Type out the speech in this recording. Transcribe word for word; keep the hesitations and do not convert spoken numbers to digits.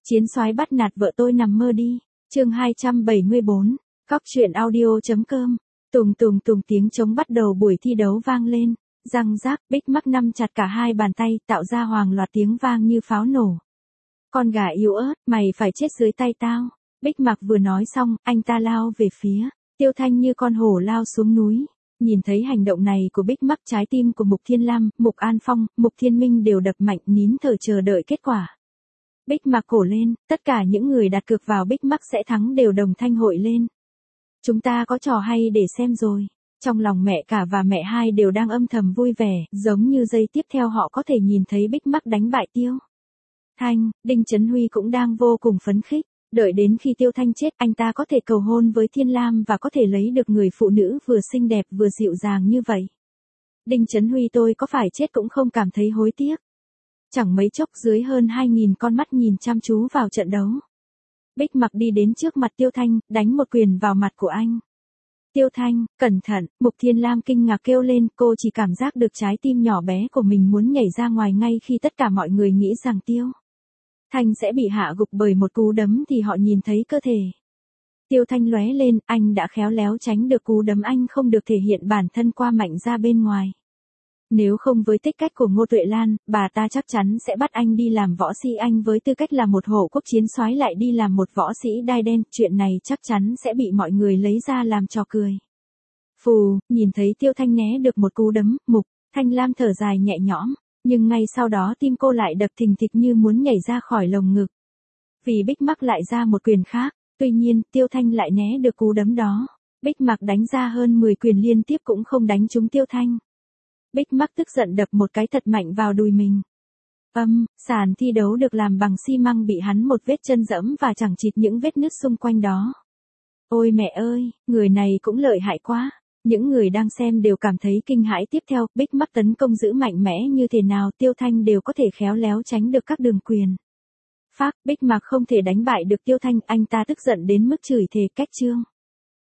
Chiến soái bắt nạt vợ tôi nằm mơ đi. Chương hai trăm bảy mươi bốn. Cóc truyện audio.com. Tùng tùng tùng tiếng trống bắt đầu buổi thi đấu vang lên. Răng rác, Bích Mắc nắm chặt cả hai bàn tay, tạo ra hoàng loạt tiếng vang như pháo nổ. Con gà yếu ớt, mày phải chết dưới tay tao. Bích Mặc vừa nói xong, anh ta lao về phía Tiêu Thanh như con hổ lao xuống núi. Nhìn thấy hành động này của Bích Mắc, trái tim của Mục Thiên Lam, Mục An Phong, Mục Thiên Minh đều đập mạnh, nín thở chờ đợi kết quả. Bích Mặc cổ lên, tất cả những người đặt cược vào Bích Mắc sẽ thắng đều đồng thanh hội lên. Chúng ta có trò hay để xem rồi. Trong lòng mẹ cả và mẹ hai đều đang âm thầm vui vẻ, giống như giây tiếp theo họ có thể nhìn thấy Bích Mắc đánh bại Tiêu Thanh. Đinh Chấn Huy cũng đang vô cùng phấn khích. Đợi đến khi Tiêu Thanh chết, anh ta có thể cầu hôn với Thiên Lam và có thể lấy được người phụ nữ vừa xinh đẹp vừa dịu dàng như vậy. Đinh Chấn Huy tôi có phải chết cũng không cảm thấy hối tiếc. Chẳng mấy chốc dưới hơn hai nghìn con mắt nhìn chăm chú vào trận đấu. Bích Mặc đi đến trước mặt Tiêu Thanh, đánh một quyền vào mặt của anh. Tiêu Thanh, cẩn thận, Mục Thiên Lam kinh ngạc kêu lên, cô chỉ cảm giác được trái tim nhỏ bé của mình muốn nhảy ra ngoài ngay khi tất cả mọi người nghĩ rằng Tiêu Thanh sẽ bị hạ gục bởi một cú đấm thì họ nhìn thấy cơ thể Tiêu Thanh lóe lên, anh đã khéo léo tránh được cú đấm, anh không được thể hiện bản thân qua mạnh ra bên ngoài. Nếu không với tích cách của Ngô Tuệ Lan, bà ta chắc chắn sẽ bắt anh đi làm võ sĩ, anh với tư cách là một hộ quốc chiến soái lại đi làm một võ sĩ đai đen, chuyện này chắc chắn sẽ bị mọi người lấy ra làm trò cười. Phù, nhìn thấy Tiêu Thanh né được một cú đấm, Mục Thanh Lam thở dài nhẹ nhõm, nhưng ngay sau đó tim cô lại đập thình thịch như muốn nhảy ra khỏi lồng ngực. Vì Bích Mặc lại ra một quyền khác, tuy nhiên, Tiêu Thanh lại né được cú đấm đó. Bích Mặc đánh ra hơn mười quyền liên tiếp cũng không đánh trúng Tiêu Thanh. Bích Mắc tức giận đập một cái thật mạnh vào đùi mình. Âm, sàn thi đấu được làm bằng xi măng bị hắn một vết chân dẫm và chẳng chịt những vết nứt xung quanh đó. Ôi mẹ ơi, người này cũng lợi hại quá. Những người đang xem đều cảm thấy kinh hãi. Tiếp theo, Bích Mắc tấn công giữ mạnh mẽ như thế nào Tiêu Thanh đều có thể khéo léo tránh được các đường quyền. Phác, Bích Mạc không thể đánh bại được Tiêu Thanh, anh ta tức giận đến mức chửi thề cách trương.